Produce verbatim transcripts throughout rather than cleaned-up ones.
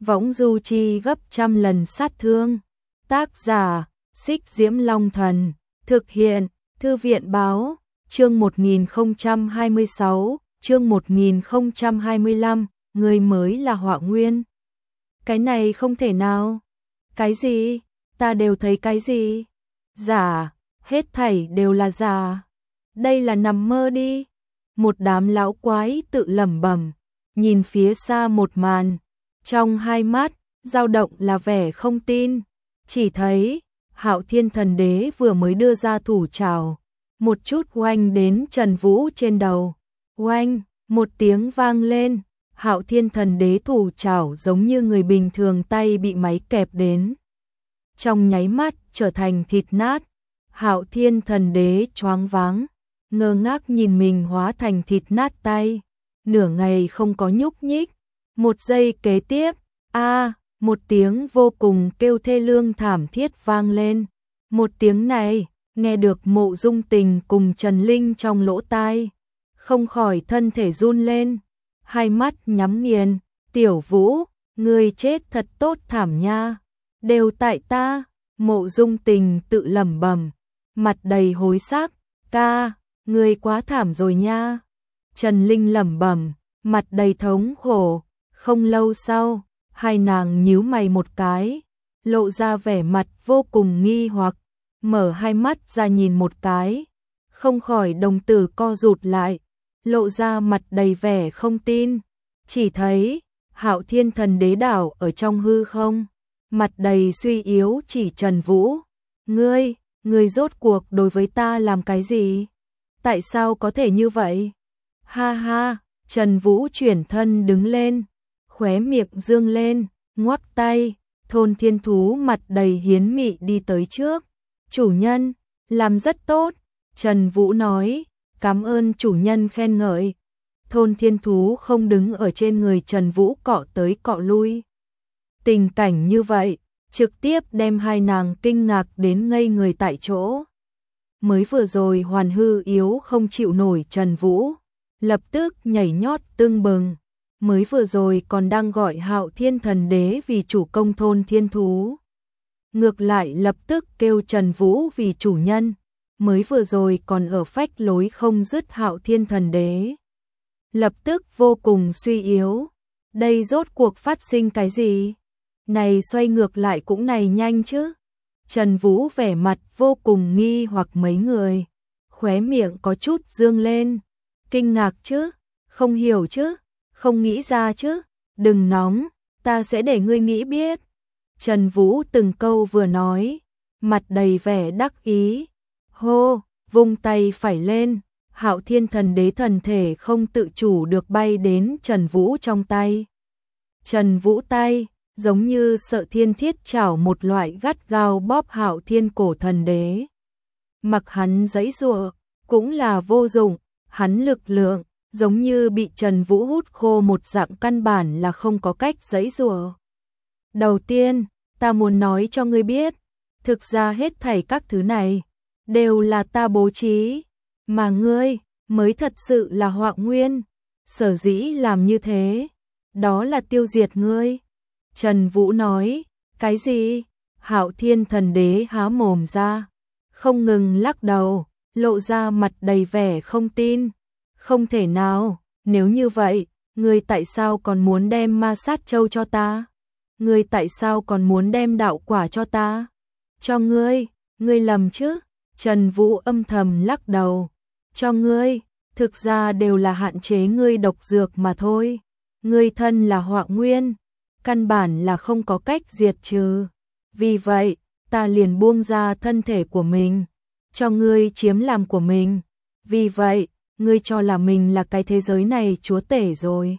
võng du chi gấp trăm lần sát thương. Tác giả, Xích Diễm Long Thần, thực hiện, Thư viện Báo, chương một nghìn không trăm hai mươi sáu, chương một nghìn không trăm hai mươi lăm, người mới là Họa Nguyên. Cái này không thể nào. Cái gì? Ta đều thấy cái gì? Giả, hết thảy đều là giả. Đây là nằm mơ đi. Một đám lão quái tự lẩm bẩm, nhìn phía xa một màn, trong hai mắt dao động là vẻ không tin. Chỉ thấy Hạo Thiên Thần Đế vừa mới đưa ra thủ trảo, một chút oanh đến Trần Vũ trên đầu. Oanh, một tiếng vang lên, Hạo Thiên Thần Đế thủ trảo giống như người bình thường tay bị máy kẹp đến, trong nháy mắt trở thành thịt nát. Hạo Thiên Thần Đế choáng váng, ngơ ngác nhìn mình hóa thành thịt nát tay, nửa ngày không có nhúc nhích. Một giây kế tiếp, a, một tiếng vô cùng kêu thê lương thảm thiết vang lên. Một tiếng này, nghe được Mộ Dung Tình cùng Trần Linh trong lỗ tai, không khỏi thân thể run lên, hai mắt nhắm nghiền. Tiểu Vũ, ngươi chết thật tốt thảm nha, đều tại ta. Mộ Dung Tình tự lẩm bẩm, mặt đầy hối sắc, ca, ngươi quá thảm rồi nha. Trần Linh lẩm bẩm, mặt đầy thống khổ. Không lâu sau, hai nàng nhíu mày một cái, lộ ra vẻ mặt vô cùng nghi hoặc, mở hai mắt ra nhìn một cái, không khỏi đồng tử co rụt lại, lộ ra mặt đầy vẻ không tin. Chỉ thấy Hạo Thiên Thần Đế đảo ở trong hư không, mặt đầy suy yếu chỉ Trần Vũ. Ngươi, ngươi rốt cuộc đối với ta làm cái gì? Tại sao có thể như vậy? Ha ha, Trần Vũ chuyển thân đứng lên, khóe miệng dương lên, ngoắc tay. Thôn Thiên Thú mặt đầy hiến mị đi tới trước. Chủ nhân, làm rất tốt. Trần Vũ nói, cảm ơn chủ nhân khen ngợi. Thôn Thiên Thú không đứng ở trên người Trần Vũ cọ tới cọ lui. Tình cảnh như vậy, trực tiếp đem hai nàng kinh ngạc đến ngây người tại chỗ. Mới vừa rồi hoàn hư yếu không chịu nổi Trần Vũ, lập tức nhảy nhót tưng bừng. Mới vừa rồi còn đang gọi Hạo Thiên Thần Đế vì chủ công Thôn Thiên Thú, ngược lại lập tức kêu Trần Vũ vì chủ nhân. Mới vừa rồi còn ở phách lối không dứt Hạo Thiên Thần Đế, lập tức vô cùng suy yếu. Đây rốt cuộc phát sinh cái gì? Này xoay ngược lại cũng này nhanh chứ? Trần Vũ vẻ mặt vô cùng nghi hoặc, mấy người khóe miệng có chút dương lên. Kinh ngạc chứ? Không hiểu chứ? Không nghĩ ra chứ? Đừng nóng, ta sẽ để ngươi nghĩ biết. Trần Vũ từng câu vừa nói, mặt đầy vẻ đắc ý. Hô, vung tay phải lên, Hạo Thiên Thần Đế thần thể không tự chủ được bay đến Trần Vũ trong tay. Trần Vũ tay, giống như sợ thiên thiết chảo một loại, gắt gao bóp Hạo Thiên cổ thần đế. Mặc hắn giãy giụa, cũng là vô dụng, hắn lực lượng giống như bị Trần Vũ hút khô một dạng, căn bản là không có cách giãy giụa. Đầu tiên, ta muốn nói cho ngươi biết, thực ra hết thảy các thứ này đều là ta bố trí, mà ngươi mới thật sự là Họa Nguyên. Sở dĩ làm như thế, đó là tiêu diệt ngươi. Trần Vũ nói. Cái gì? Hạo Thiên Thần Đế há mồm ra, không ngừng lắc đầu, lộ ra mặt đầy vẻ không tin. Không thể nào, nếu như vậy, ngươi tại sao còn muốn đem Ma Sát Châu cho ta? Ngươi tại sao còn muốn đem đạo quả cho ta? Cho ngươi, ngươi lầm chứ? Trần Vũ âm thầm lắc đầu. Cho ngươi, thực ra đều là hạn chế ngươi độc dược mà thôi. Ngươi thân là Họa Nguyên, căn bản là không có cách diệt trừ. Vì vậy, ta liền buông ra thân thể của mình, cho ngươi chiếm làm của mình. Vì vậy, ngươi cho là mình là cái thế giới này chúa tể rồi.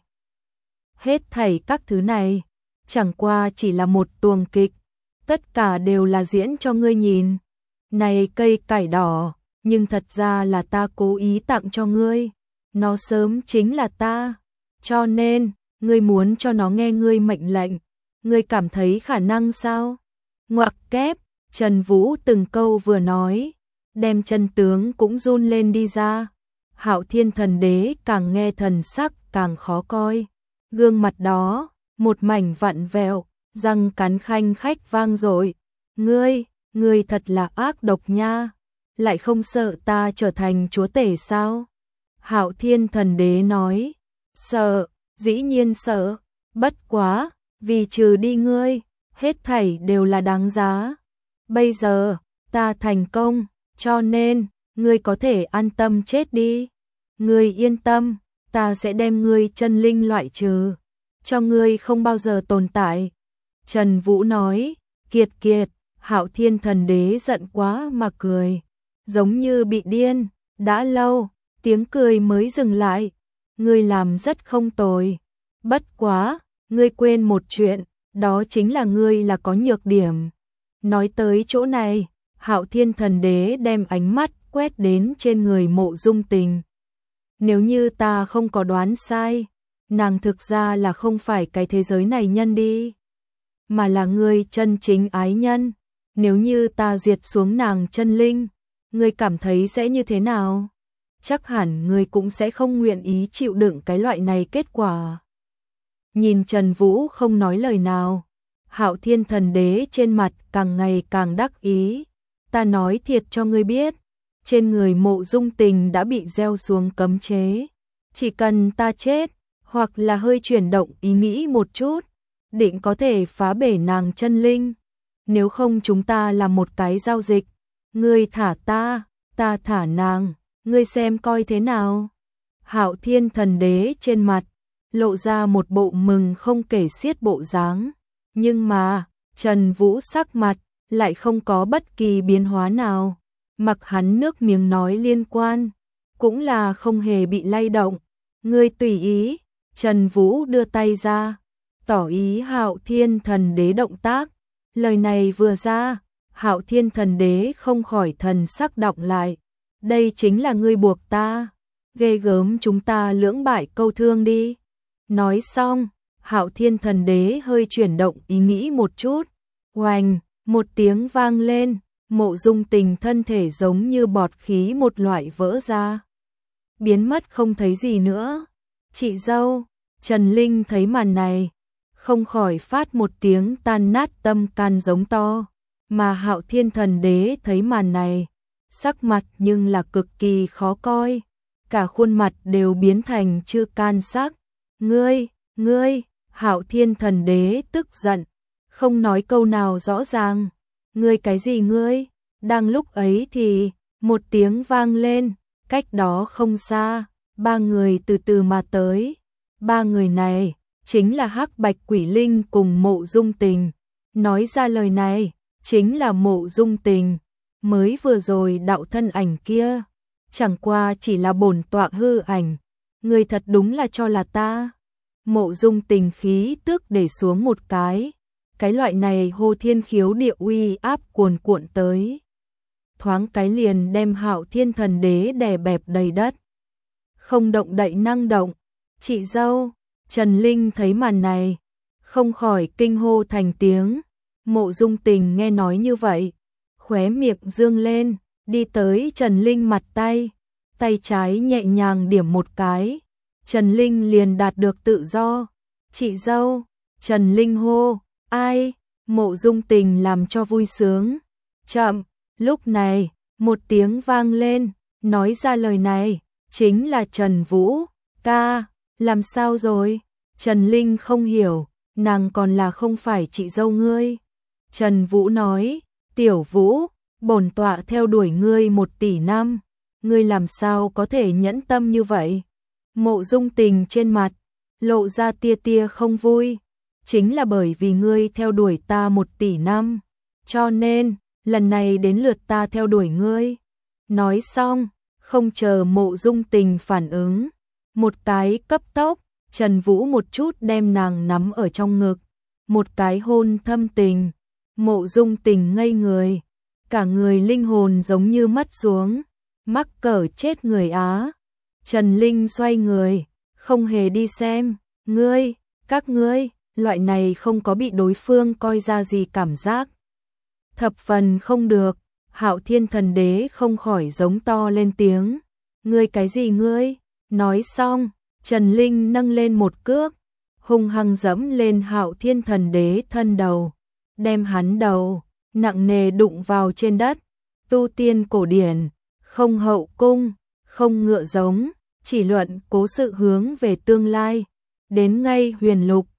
Hết thảy các thứ này, chẳng qua chỉ là một tuồng kịch, tất cả đều là diễn cho ngươi nhìn. Này cây cải đỏ, nhưng thật ra là ta cố ý tặng cho ngươi, nó sớm chính là ta, cho nên, ngươi muốn cho nó nghe ngươi mệnh lệnh, ngươi cảm thấy khả năng sao? Ngoặc kép, Trần Vũ từng câu vừa nói, đem chân tướng cũng run lên đi ra. Hạo Thiên Thần Đế càng nghe thần sắc càng khó coi, gương mặt đó, một mảnh vặn vẹo, răng cắn khanh khách vang dội. Ngươi, ngươi thật là ác độc nha, lại không sợ ta trở thành chúa tể sao? Hạo Thiên Thần Đế nói, sợ, dĩ nhiên sợ, bất quá, vì trừ đi ngươi, hết thảy đều là đáng giá. Bây giờ, ta thành công, cho nên, ngươi có thể an tâm chết đi. Ngươi yên tâm, ta sẽ đem ngươi chân linh loại trừ, cho ngươi không bao giờ tồn tại. Trần Vũ nói, kiệt kiệt, Hạo Thiên Thần Đế giận quá mà cười, giống như bị điên, đã lâu, tiếng cười mới dừng lại. Ngươi làm rất không tồi, bất quá, ngươi quên một chuyện, đó chính là ngươi là có nhược điểm. Nói tới chỗ này, Hạo Thiên Thần Đế đem ánh mắt quét đến trên người Mộ Dung Tình. Nếu như ta không có đoán sai, nàng thực ra là không phải cái thế giới này nhân đi, mà là ngươi chân chính ái nhân. Nếu như ta diệt xuống nàng chân linh, ngươi cảm thấy sẽ như thế nào? Chắc hẳn ngươi cũng sẽ không nguyện ý chịu đựng cái loại này kết quả. Nhìn Trần Vũ không nói lời nào, Hạo Thiên Thần Đế trên mặt càng ngày càng đắc ý. Ta nói thiệt cho ngươi biết, trên người Mộ Dung Tình đã bị gieo xuống cấm chế. Chỉ cần ta chết, hoặc là hơi chuyển động ý nghĩ một chút, định có thể phá bể nàng chân linh. Nếu không chúng ta làm một cái giao dịch, ngươi thả ta, ta thả nàng, ngươi xem coi thế nào. Hạo Thiên Thần Đế trên mặt lộ ra một bộ mừng không kể xiết bộ dáng, nhưng mà Trần Vũ sắc mặt lại không có bất kỳ biến hóa nào, mặc hắn nước miếng nói liên quan, cũng là không hề bị lay động. Ngươi tùy ý. Trần Vũ đưa tay ra, tỏ ý Hạo Thiên Thần Đế động tác. Lời này vừa ra, Hạo Thiên Thần Đế không khỏi thần sắc đọng lại. Đây chính là ngươi buộc ta, ghê gớm, chúng ta lưỡng bại câu thương đi. Nói xong, Hạo Thiên Thần Đế hơi chuyển động ý nghĩ một chút. Oành, một tiếng vang lên, Mộ Dung Tình thân thể giống như bọt khí một loại vỡ ra, biến mất không thấy gì nữa. Chị dâu, Trần Linh thấy màn này, không khỏi phát một tiếng tan nát tâm can giống to, mà Hạo Thiên Thần Đế thấy màn này, sắc mặt nhưng là cực kỳ khó coi, cả khuôn mặt đều biến thành chư can sắc. Ngươi, ngươi, Hạo Thiên Thần Đế tức giận, không nói câu nào rõ ràng. Ngươi cái gì ngươi? Đang lúc ấy thì, một tiếng vang lên, cách đó không xa, ba người từ từ mà tới. Ba người này, chính là Hắc Bạch Quỷ Linh cùng Mộ Dung Tình. Nói ra lời này, chính là Mộ Dung Tình. Mới vừa rồi đạo thân ảnh kia, chẳng qua chỉ là bổn tọa hư ảnh. Ngươi thật đúng là cho là ta. Mộ Dung Tình khí tức để xuống một cái. Cái loại này hô thiên khiếu địa uy áp cuồn cuộn tới, thoáng cái liền đem Hạo Thiên Thần Đế đè bẹp đầy đất, không động đậy năng động. Chị dâu, Trần Linh thấy màn này, không khỏi kinh hô thành tiếng. Mộ Dung Tình nghe nói như vậy, khóe miệng dương lên, đi tới Trần Linh mặt tay, tay trái nhẹ nhàng điểm một cái, Trần Linh liền đạt được tự do. Chị dâu, Trần Linh hô. Ai? Mộ Dung Tình làm cho vui sướng. Chậm, lúc này, một tiếng vang lên, nói ra lời này, chính là Trần Vũ. Ca, làm sao rồi? Trần Linh không hiểu, nàng còn là không phải chị dâu ngươi. Trần Vũ nói, Tiểu Vũ, bổn tọa theo đuổi ngươi một tỷ năm, ngươi làm sao có thể nhẫn tâm như vậy? Mộ Dung Tình trên mặt, lộ ra tia tia không vui. Chính là bởi vì ngươi theo đuổi ta một tỷ năm, cho nên, lần này đến lượt ta theo đuổi ngươi. Nói xong, không chờ Mộ Dung Tình phản ứng, một cái cấp tốc, Trần Vũ một chút đem nàng nắm ở trong ngực, một cái hôn thâm tình. Mộ Dung Tình ngây người, cả người linh hồn giống như mất xuống, mắc cỡ chết người á. Trần Linh xoay người, không hề đi xem. Ngươi, các ngươi, loại này không có bị đối phương coi ra gì cảm giác. Thập phần không được, Hạo Thiên Thần Đế không khỏi giống to lên tiếng. Ngươi cái gì ngươi? Nói xong, Trần Linh nâng lên một cước, hung hăng dẫm lên Hạo Thiên Thần Đế thân đầu, đem hắn đầu nặng nề đụng vào trên đất. Tu tiên cổ điển, không hậu cung, không ngựa giống, chỉ luận cố sự hướng về tương lai. Đến ngay huyền lục,